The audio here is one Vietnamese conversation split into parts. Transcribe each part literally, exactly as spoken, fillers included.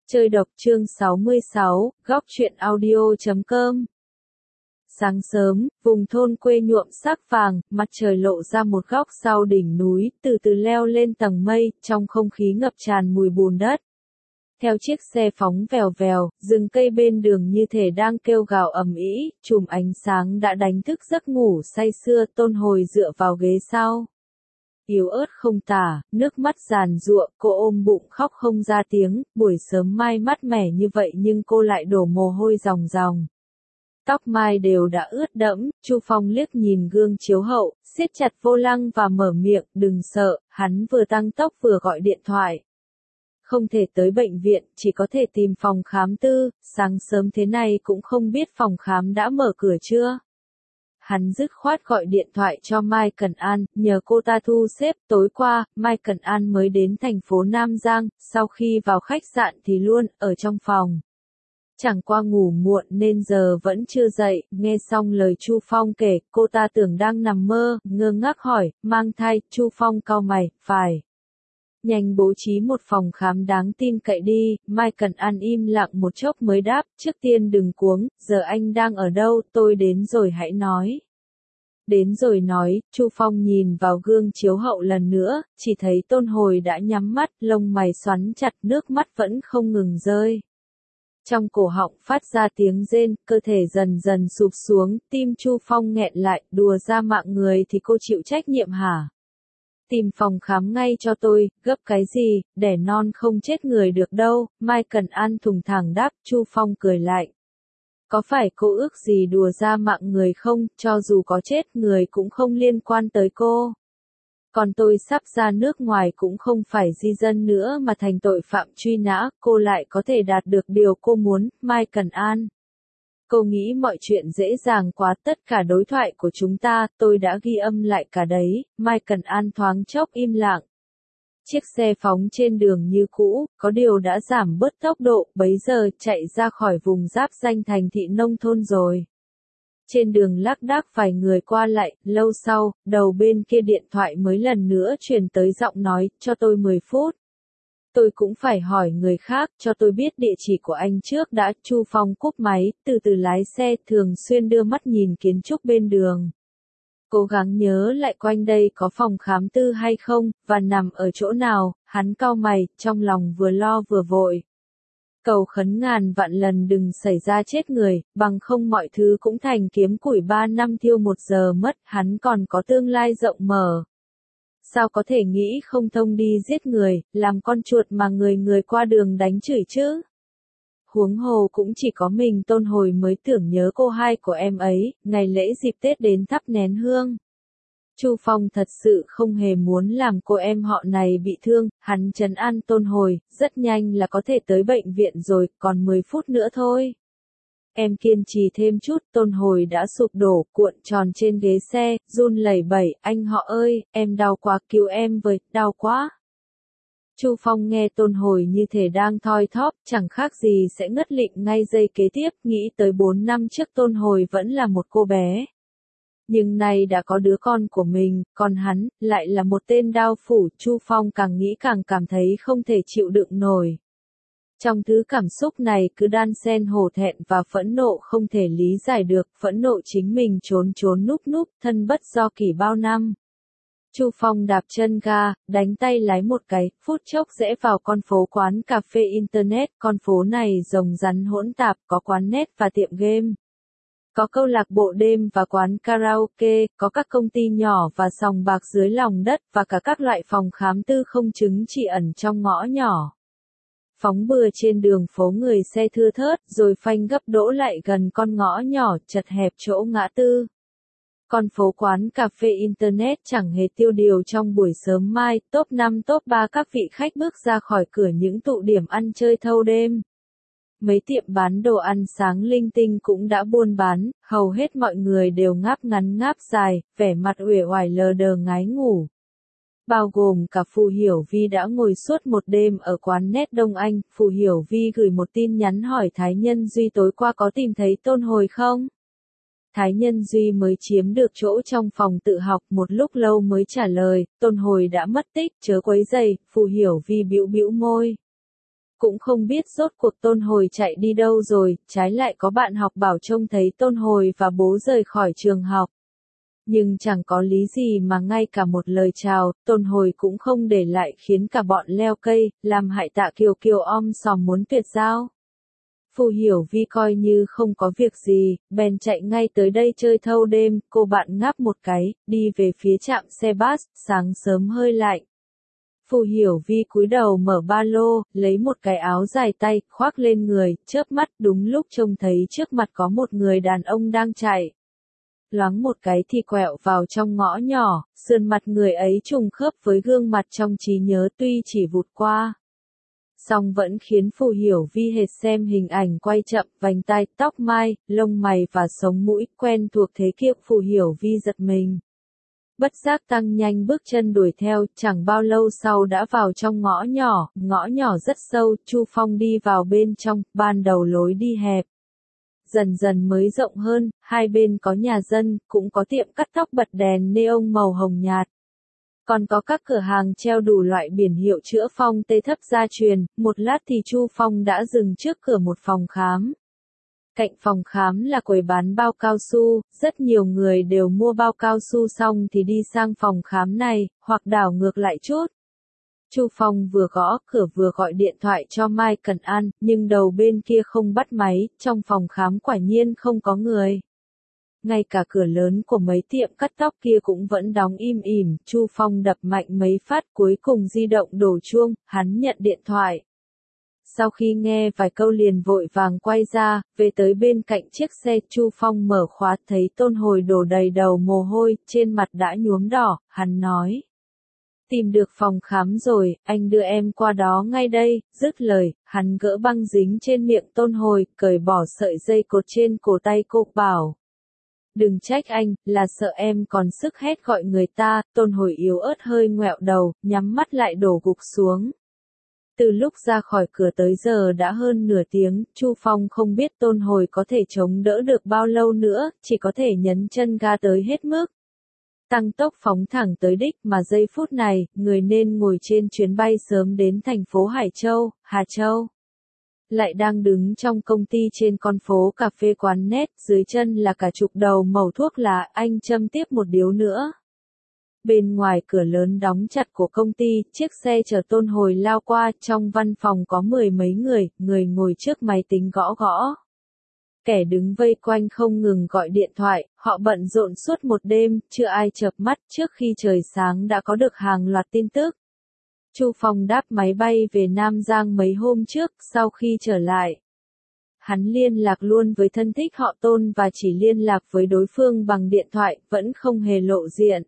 Chơi độc chương sáu mươi sáu, góc truyện audio chấm com. Sáng sớm, vùng thôn quê nhuộm sắc vàng, mặt trời lộ ra một góc sau đỉnh núi, từ từ leo lên tầng mây, trong không khí ngập tràn mùi bùn đất. Theo chiếc xe phóng vèo vèo, rừng cây bên đường như thể đang kêu gào ầm ĩ, chùm ánh sáng đã đánh thức giấc ngủ say sưa. Tôn Hồi dựa vào ghế sau, yếu ớt không tả, nước mắt giàn giụa, cô ôm bụng khóc không ra tiếng. Buổi sớm mai mát mẻ như vậy nhưng cô lại đổ mồ hôi ròng ròng. Tóc mai đều đã ướt đẫm. Chu Phong liếc nhìn gương chiếu hậu, siết chặt vô lăng và mở miệng, đừng sợ. Hắn vừa tăng tốc vừa gọi điện thoại. Không thể tới bệnh viện, chỉ có thể tìm phòng khám tư. Sáng sớm thế này cũng không biết phòng khám đã mở cửa chưa. Hắn dứt khoát gọi điện thoại cho Mai Cần An, nhờ cô ta thu xếp. Tối qua, Mai Cần An mới đến thành phố Nam Giang, sau khi vào khách sạn thì luôn ở trong phòng. Chẳng qua ngủ muộn nên giờ vẫn chưa dậy. Nghe xong lời Chu Phong kể, cô ta tưởng đang nằm mơ, ngơ ngác hỏi, mang thai. Chu Phong cau mày, phải. Nhanh bố trí một phòng khám đáng tin cậy đi. Mai Cần An im lặng một chốc mới đáp, trước tiên đừng cuống, giờ anh đang ở đâu, tôi đến rồi hãy nói. Đến rồi nói. Chu Phong nhìn vào gương chiếu hậu lần nữa, chỉ thấy Tôn Hồi đã nhắm mắt, lông mày xoắn chặt, nước mắt vẫn không ngừng rơi. Trong cổ họng phát ra tiếng rên, cơ thể dần dần sụp xuống, tim Chu Phong nghẹn lại, đùa ra mạng người thì cô chịu trách nhiệm hả? Tìm phòng khám ngay cho tôi, gấp cái gì, đẻ non không chết người được đâu. Mai Cần An thùng thẳng đáp. Chu Phong cười lạnh. Có phải cô ước gì đùa ra mạng người không, cho dù có chết người cũng không liên quan tới cô. Còn tôi sắp ra nước ngoài cũng không phải di dân nữa mà thành tội phạm truy nã, cô lại có thể đạt được điều cô muốn. Mai Cần An. Cô nghĩ mọi chuyện dễ dàng quá, tất cả đối thoại của chúng ta, tôi đã ghi âm lại cả đấy. Mai Cần An thoáng chốc im lặng. Chiếc xe phóng trên đường như cũ, có điều đã giảm bớt tốc độ, bấy giờ chạy ra khỏi vùng giáp danh thành thị nông thôn rồi. Trên đường lác đác vài người qua lại, lâu sau, đầu bên kia điện thoại mới lần nữa truyền tới giọng nói, cho tôi mười phút. Tôi cũng phải hỏi người khác, cho tôi biết địa chỉ của anh trước đã. Chu Phong cúp máy, từ từ lái xe, thường xuyên đưa mắt nhìn kiến trúc bên đường. Cố gắng nhớ lại quanh đây có phòng khám tư hay không, và nằm ở chỗ nào. Hắn cau mày, trong lòng vừa lo vừa vội. Cầu khấn ngàn vạn lần đừng xảy ra chết người, bằng không mọi thứ cũng thành kiếm củi ba năm thiêu một giờ mất. Hắn còn có tương lai rộng mở. Sao có thể nghĩ không thông đi giết người, làm con chuột mà người người qua đường đánh chửi chứ? Huống hồ cũng chỉ có mình Tôn Hồi mới tưởng nhớ cô hai của em ấy. Ngày lễ dịp Tết đến thắp nén hương. Chu Phong thật sự không hề muốn làm cô em họ này bị thương. Hắn trấn an Tôn Hồi, rất nhanh là có thể tới bệnh viện rồi, còn mười phút nữa thôi. Em kiên trì thêm chút. Tôn Hồi đã sụp đổ, cuộn tròn trên ghế xe, run lẩy bẩy, anh họ ơi, em đau quá, cứu em với, đau quá. Chu Phong nghe Tôn Hồi như thể đang thoi thóp, chẳng khác gì sẽ ngất lịm ngay giây kế tiếp, nghĩ tới bốn năm trước Tôn Hồi vẫn là một cô bé. Nhưng nay đã có đứa con của mình, còn hắn, lại là một tên đao phủ. Chu Phong càng nghĩ càng cảm thấy không thể chịu đựng nổi. Trong thứ cảm xúc này cứ đan xen hổ thẹn và phẫn nộ không thể lý giải được, phẫn nộ chính mình trốn trốn núp núp, thân bất do kỷ bao năm. Chu Phong đạp chân ga, đánh tay lái một cái, phút chốc rẽ vào con phố quán cà phê internet. Con phố này rồng rắn hỗn tạp, có quán net và tiệm game. Có câu lạc bộ đêm và quán karaoke, có các công ty nhỏ và sòng bạc dưới lòng đất, và cả các loại phòng khám tư không chứng chỉ ẩn trong ngõ nhỏ. Phóng bừa trên đường phố người xe thưa thớt, rồi phanh gấp đỗ lại gần con ngõ nhỏ, chật hẹp chỗ ngã tư. Con phố quán cà phê internet chẳng hề tiêu điều trong buổi sớm mai. Top năm top ba các vị khách bước ra khỏi cửa những tụ điểm ăn chơi thâu đêm. Mấy tiệm bán đồ ăn sáng linh tinh cũng đã buôn bán, hầu hết mọi người đều ngáp ngắn ngáp dài, vẻ mặt uể oải lờ đờ ngái ngủ. Bao gồm cả Phù Hiểu Vi đã ngồi suốt một đêm ở quán net Đông Anh. Phù Hiểu Vi gửi một tin nhắn hỏi Thái Nhân Duy tối qua có tìm thấy Tôn Hồi không? Thái Nhân Duy mới chiếm được chỗ trong phòng tự học một lúc lâu mới trả lời, Tôn Hồi đã mất tích, chớ quấy rầy. Phù Hiểu Vi bĩu bĩu môi. Cũng không biết rốt cuộc Tôn Hồi chạy đi đâu rồi, trái lại có bạn học bảo trông thấy Tôn Hồi và bố rời khỏi trường học. Nhưng chẳng có lý gì mà ngay cả một lời chào, Tôn Hồi cũng không để lại khiến cả bọn leo cây, làm hại Tạ Kiều Kiều om sòm muốn tuyệt giao. Phù Hiểu Vi coi như không có việc gì, bèn chạy ngay tới đây chơi thâu đêm, cô bạn ngáp một cái, đi về phía trạm xe bus, sáng sớm hơi lạnh. Phù Hiểu Vi cúi đầu mở ba lô, lấy một cái áo dài tay, khoác lên người, chớp mắt đúng lúc trông thấy trước mặt có một người đàn ông đang chạy. Loáng một cái thì quẹo vào trong ngõ nhỏ, sườn mặt người ấy trùng khớp với gương mặt trong trí nhớ tuy chỉ vụt qua. Song vẫn khiến Phù Hiểu Vi hệt xem hình ảnh quay chậm, vành tai, tóc mai, lông mày và sống mũi quen thuộc thế kia. Phù Hiểu Vi giật mình. Bất giác tăng nhanh bước chân đuổi theo, chẳng bao lâu sau đã vào trong ngõ nhỏ, ngõ nhỏ rất sâu, Chu Phong đi vào bên trong, ban đầu lối đi hẹp. Dần dần mới rộng hơn, hai bên có nhà dân, cũng có tiệm cắt tóc bật đèn neon màu hồng nhạt. Còn có các cửa hàng treo đủ loại biển hiệu chữa phong tê thấp gia truyền, một lát thì Chu Phong đã dừng trước cửa một phòng khám. Cạnh phòng khám là quầy bán bao cao su, rất nhiều người đều mua bao cao su xong thì đi sang phòng khám này, hoặc đảo ngược lại chút. Chu Phong vừa gõ cửa vừa gọi điện thoại cho Mai Cần An, nhưng đầu bên kia không bắt máy, trong phòng khám quả nhiên không có người. Ngay cả cửa lớn của mấy tiệm cắt tóc kia cũng vẫn đóng im ỉm, Chu Phong đập mạnh mấy phát cuối cùng di động đổ chuông, hắn nhận điện thoại. Sau khi nghe vài câu liền vội vàng quay ra, về tới bên cạnh chiếc xe, Chu Phong mở khóa thấy Tôn Hồi đổ đầy đầu mồ hôi, trên mặt đã nhuốm đỏ, hắn nói. Tìm được phòng khám rồi, anh đưa em qua đó ngay đây, dứt lời, hắn gỡ băng dính trên miệng Tôn Hồi, cởi bỏ sợi dây cột trên cổ tay cô, bảo. Đừng trách anh, là sợ em còn sức hét gọi người ta. Tôn Hồi yếu ớt hơi ngoẹo đầu, nhắm mắt lại đổ gục xuống. Từ lúc ra khỏi cửa tới giờ đã hơn nửa tiếng, Chu Phong không biết Tôn Hồi có thể chống đỡ được bao lâu nữa, chỉ có thể nhấn chân ga tới hết mức. Tăng tốc phóng thẳng tới đích mà giây phút này, người nên ngồi trên chuyến bay sớm đến thành phố Hải Châu, Hà Châu. Lại đang đứng trong công ty trên con phố cà phê quán nét, dưới chân là cả chục đầu mẩu thuốc lá, anh châm tiếp một điếu nữa. Bên ngoài cửa lớn đóng chặt của công ty, chiếc xe chở Tôn Hồi lao qua, trong văn phòng có mười mấy người, người ngồi trước máy tính gõ gõ. Kẻ đứng vây quanh không ngừng gọi điện thoại, họ bận rộn suốt một đêm, chưa ai chợp mắt, trước khi trời sáng đã có được hàng loạt tin tức. Chu Phong đáp máy bay về Nam Giang mấy hôm trước, sau khi trở lại. Hắn liên lạc luôn với thân thích họ Tôn và chỉ liên lạc với đối phương bằng điện thoại, vẫn không hề lộ diện.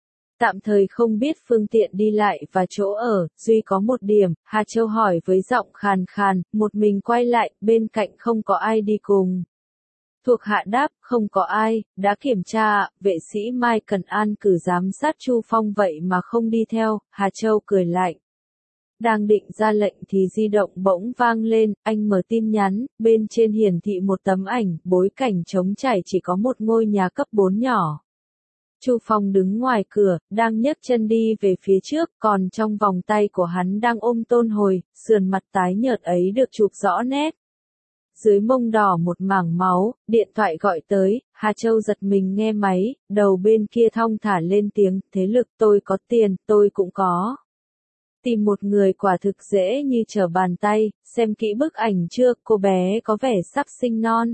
Tạm thời không biết phương tiện đi lại và chỗ ở, duy có một điểm, Hà Châu hỏi với giọng khàn khàn, một mình quay lại, bên cạnh không có ai đi cùng. Thuộc hạ đáp, không có ai, đã kiểm tra, vệ sĩ Mai Cần An cử giám sát Chu Phong vậy mà không đi theo. Hà Châu cười lạnh. Đang định ra lệnh thì di động bỗng vang lên, anh mở tin nhắn, bên trên hiển thị một tấm ảnh, bối cảnh trống trải chỉ có một ngôi nhà cấp bốn nhỏ. Chu Phong đứng ngoài cửa, đang nhấc chân đi về phía trước, còn trong vòng tay của hắn đang ôm Tôn Hồi, sườn mặt tái nhợt ấy được chụp rõ nét. Dưới mông đỏ một mảng máu, điện thoại gọi tới, Hà Châu giật mình nghe máy, đầu bên kia thong thả lên tiếng, thế lực tôi có tiền, tôi cũng có. Tìm một người quả thực dễ như trở bàn tay, xem kỹ bức ảnh chưa, cô bé có vẻ sắp sinh non.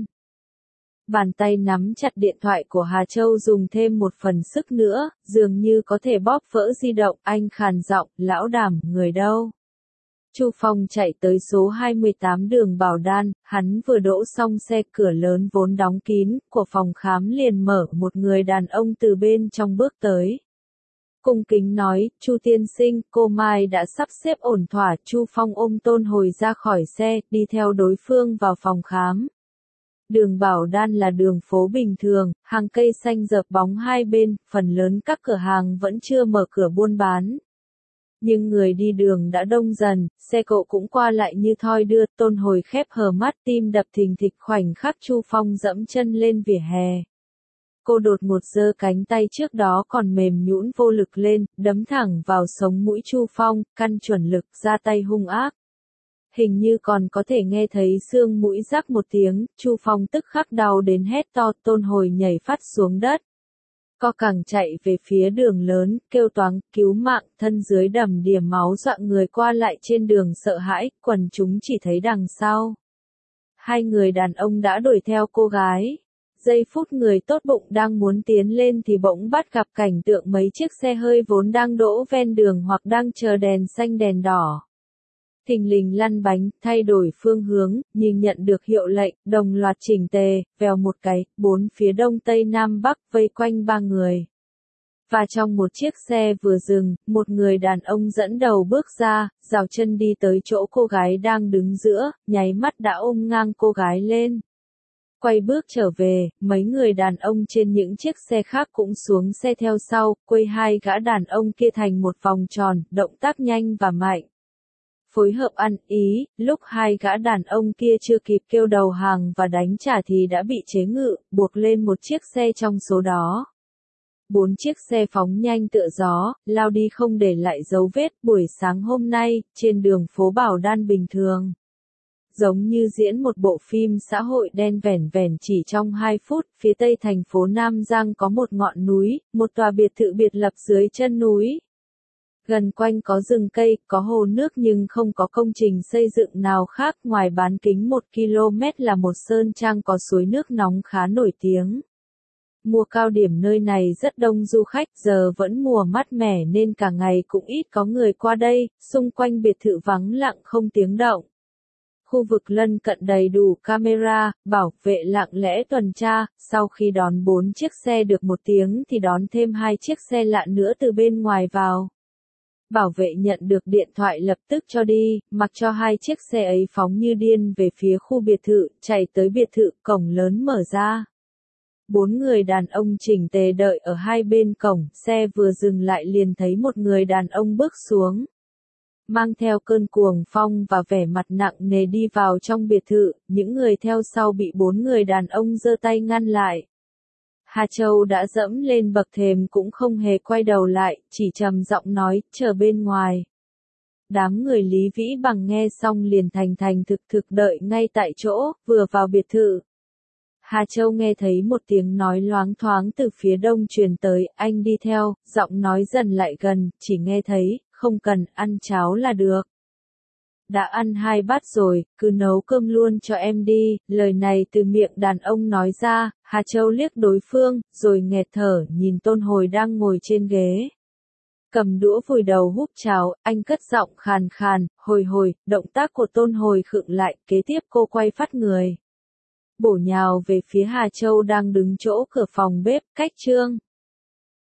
Bàn tay nắm chặt điện thoại của Hà Châu dùng thêm một phần sức nữa, dường như có thể bóp vỡ di động, anh khàn giọng, lão Đàm, người đâu? Chu Phong chạy tới số hai mươi tám đường Bảo Đan, hắn vừa đỗ xong xe, cửa lớn vốn đóng kín, của phòng khám liền mở, một người đàn ông từ bên trong bước tới. Cung kính nói, Chu tiên sinh, cô Mai đã sắp xếp ổn thỏa. Chu Phong ôm Tôn Hồi ra khỏi xe, đi theo đối phương vào phòng khám. Đường Bảo Đan là đường phố bình thường, hàng cây xanh rợp bóng hai bên, phần lớn các cửa hàng vẫn chưa mở cửa buôn bán. Nhưng người đi đường đã đông dần, xe cộ cũng qua lại như thoi đưa. Tôn Hồi khép hờ mắt, tim đập thình thịch, khoảnh khắc Chu Phong dẫm chân lên vỉa hè. Cô đột ngột giơ cánh tay trước đó còn mềm nhũn vô lực lên, đấm thẳng vào sống mũi Chu Phong, căn chuẩn lực ra tay hung ác. Hình như còn có thể nghe thấy xương mũi rắc một tiếng, Chu Phong tức khắc đau đến hét to, Tôn Hồi nhảy phát xuống đất. Co cẳng chạy về phía đường lớn, kêu toáng, cứu mạng, thân dưới đầm đìa máu dọa người qua lại trên đường sợ hãi, quần chúng chỉ thấy đằng sau. Hai người đàn ông đã đuổi theo cô gái. Giây phút người tốt bụng đang muốn tiến lên thì bỗng bắt gặp cảnh tượng mấy chiếc xe hơi vốn đang đỗ ven đường hoặc đang chờ đèn xanh đèn đỏ. Thình lình lăn bánh, thay đổi phương hướng, nhưng nhận được hiệu lệnh, đồng loạt chỉnh tề, vèo một cái, bốn phía đông tây nam bắc vây quanh ba người. Và trong một chiếc xe vừa dừng, một người đàn ông dẫn đầu bước ra, rào chân đi tới chỗ cô gái đang đứng giữa, nháy mắt đã ôm ngang cô gái lên. Quay bước trở về, mấy người đàn ông trên những chiếc xe khác cũng xuống xe theo sau, quây hai gã đàn ông kia thành một vòng tròn, động tác nhanh và mạnh. Phối hợp ăn ý, lúc hai gã đàn ông kia chưa kịp kêu đầu hàng và đánh trả thì đã bị chế ngự, buộc lên một chiếc xe trong số đó. Bốn chiếc xe phóng nhanh tựa gió, lao đi không để lại dấu vết. Buổi sáng hôm nay, trên đường phố Bảo Đan bình thường. Giống như diễn một bộ phim xã hội đen vẻn vẻn chỉ trong hai phút, phía tây thành phố Nam Giang có một ngọn núi, một tòa biệt thự biệt lập dưới chân núi. Gần quanh có rừng cây, có hồ nước nhưng không có công trình xây dựng nào khác ngoài bán kính một ki lô mét là một sơn trang có suối nước nóng khá nổi tiếng. Mùa cao điểm nơi này rất đông du khách, giờ vẫn mùa mát mẻ nên cả ngày cũng ít có người qua đây, xung quanh biệt thự vắng lặng không tiếng động. Khu vực lân cận đầy đủ camera, bảo vệ lặng lẽ tuần tra, sau khi đón bốn chiếc xe được một tiếng thì đón thêm hai chiếc xe lạ nữa từ bên ngoài vào. Bảo vệ nhận được điện thoại lập tức cho đi, mặc cho hai chiếc xe ấy phóng như điên về phía khu biệt thự, chạy tới biệt thự, cổng lớn mở ra. Bốn người đàn ông chỉnh tề đợi ở hai bên cổng, xe vừa dừng lại liền thấy một người đàn ông bước xuống. Mang theo cơn cuồng phong và vẻ mặt nặng nề đi vào trong biệt thự, những người theo sau bị bốn người đàn ông giơ tay ngăn lại. Hà Châu đã dẫm lên bậc thềm cũng không hề quay đầu lại, chỉ trầm giọng nói, chờ bên ngoài. Đám người Lý Vĩ Bằng nghe xong liền thành thành thực thực đợi ngay tại chỗ, vừa vào biệt thự. Hà Châu nghe thấy một tiếng nói loáng thoáng từ phía đông truyền tới, anh đi theo, giọng nói dần lại gần, chỉ nghe thấy, không cần, ăn cháo là được. Đã ăn hai bát rồi, cứ nấu cơm luôn cho em đi, lời này từ miệng đàn ông nói ra, Hà Châu liếc đối phương, rồi nghẹt thở, nhìn Tôn Hồi đang ngồi trên ghế. Cầm đũa vùi đầu húp cháo, anh cất giọng khàn khàn, hồi hồi, động tác của Tôn Hồi khựng lại, kế tiếp cô quay phát người. Bổ nhào về phía Hà Châu đang đứng chỗ cửa phòng bếp, cách Trương